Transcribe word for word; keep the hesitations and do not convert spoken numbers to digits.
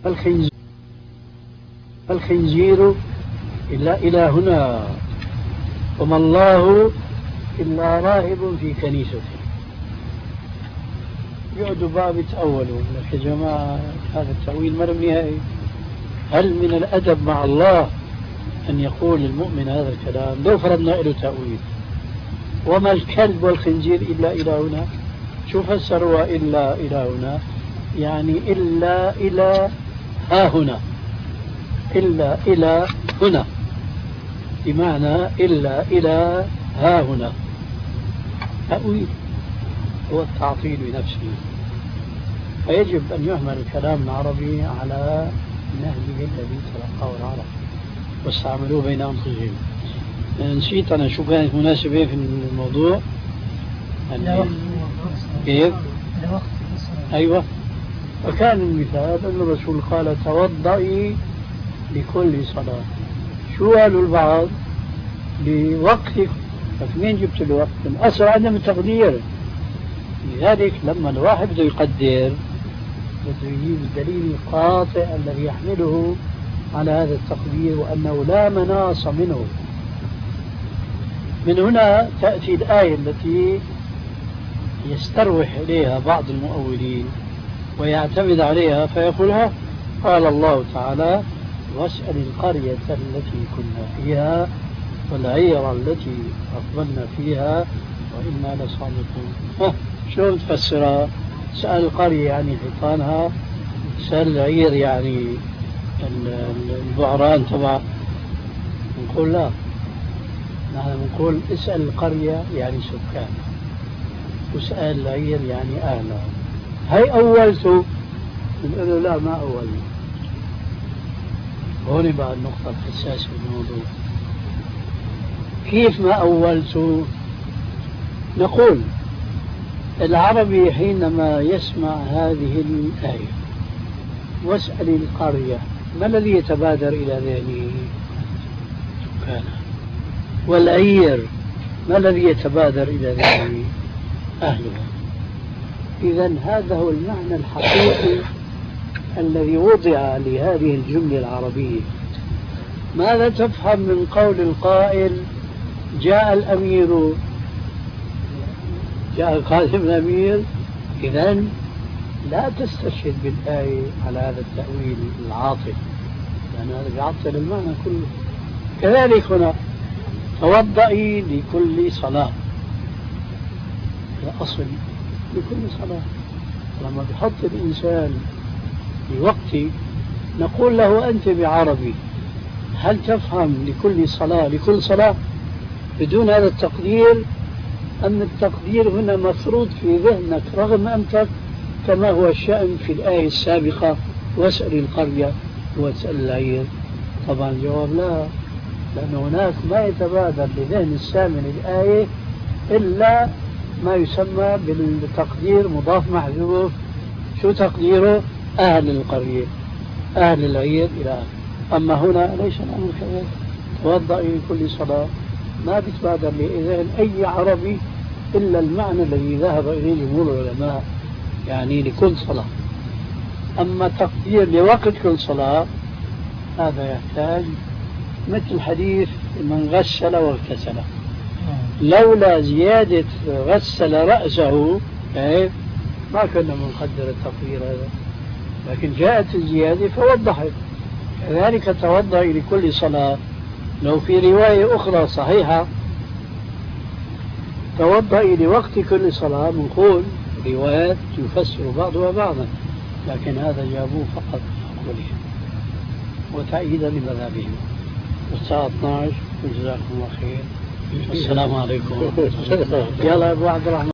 الخنزير الخنزير إلا إلهنا وما الله إلا راهب في كنيسته. يقعدوا باب يتأولوا يا جماعة هذا التأويل مرمي نهائي. هل من الأدب مع الله أن يقول المؤمن هذا الكلام لو فرضنا له تأويل؟ وما الكلب والخنزير إلا إلهنا؟ شو فسروا إلا إلهنا؟ يعني إلا إلى ها هنا، إلا إلى هنا بمعنى إلا إلى ها هنا. تأويل هو التعطيل بنفسه. فيجب أن يحمل الكلام العربي على نهجه الذي تلقاه العرب واستعملوه بين أنفسهم. نسيت أنا شو كانت مناسبة في الموضوع. كيف؟ أيوة. وكان المثال أن الرسول قال توضئي لكل صلاة. شو قالوا البعض؟ لوقتك. فمين جبت الوقت؟ من أصل عدم التقدير. لذلك لما الواحد بده يقدر بده يجيب الدليل القاطع الذي يحمله على هذا التقدير وأنه لا مناص منه. من هنا تأتي الآية التي يستروح إليها بعض المؤولين ويعتمد عليها فيقولها قال الله تعالى واسأل القرية التي كنا فيها والعير التي أقبلنا فيها وإنا لصادقون. شلون تفسرها؟ سأل القرية يعني حيطانها، سأل العير يعني البعران تبع. نقول لا، نحن نقول اسأل القرية يعني سكانها واسأل العير يعني أهلها. هي أولته نقول له لا ما أولته. هون بقى النقطة الحساسة في الموضوع. كيف ما أولته؟ نقول العربي حينما يسمع هذه الآية واسأل القرية ما الذي يتبادر إلى ذهنه؟ سكانها. والعير ما الذي يتبادر إلى ذهنه؟ أهلها. إذن هذا هو المعنى الحقيقي الذي وضع لهذه الجملة العربية. ماذا تفهم من قول القائل جاء الأمير، جاء قادم الأمير؟ إذن لا تستشهد بالآية على هذا التأويل العاطل لأن هذا يعطل المعنى كله. كذلك هنا توضئي لكل صلاة، الأصل لكل صلاة. لما بحط الإنسان في وقت نقول له أنت بعربي هل تفهم لكل صلاة لكل صلاة بدون هذا التقدير؟ أن التقدير هنا مفروض في ذهنك رغم أنك كما هو الشأن في الآية السابقة واسأل القرية واسأل العير. طبعا الجواب لا، لأن هناك ما يتبادر لذهن السامع الآية إلا ما يسمى بالتقدير مضاف محذوف. شو تقديره؟ أهل القرية أهل العير إلى آخره. أما هنا ليس الأمر كذلك. توضئي لكل صلاة ما بيتبادر لذهن أي عربي إلا المعنى الذي ذهب إليه جمهور العلماء يعني لكل صلاة. أما تقدير لوقت كل صلاة هذا يحتاج مثل حديث من غسل واغتسل. لولا زيادة غسل رأسه ما كنا منقدر التقدير هذا، لكن جاءت الزيادة فوضحت. كذلك توضئ لكل صلاة لو في رواية أخرى صحيحة توضئ لوقت كل صلاة بنقول روايات يفسر بعضها بعضا، لكن هذا جابوه فقط أقولهم وتأييدا لمذهبهم. والساعة اثنعش وجزاكم الله خير. السلام عليكم. يلا أبو عبد الرحمن.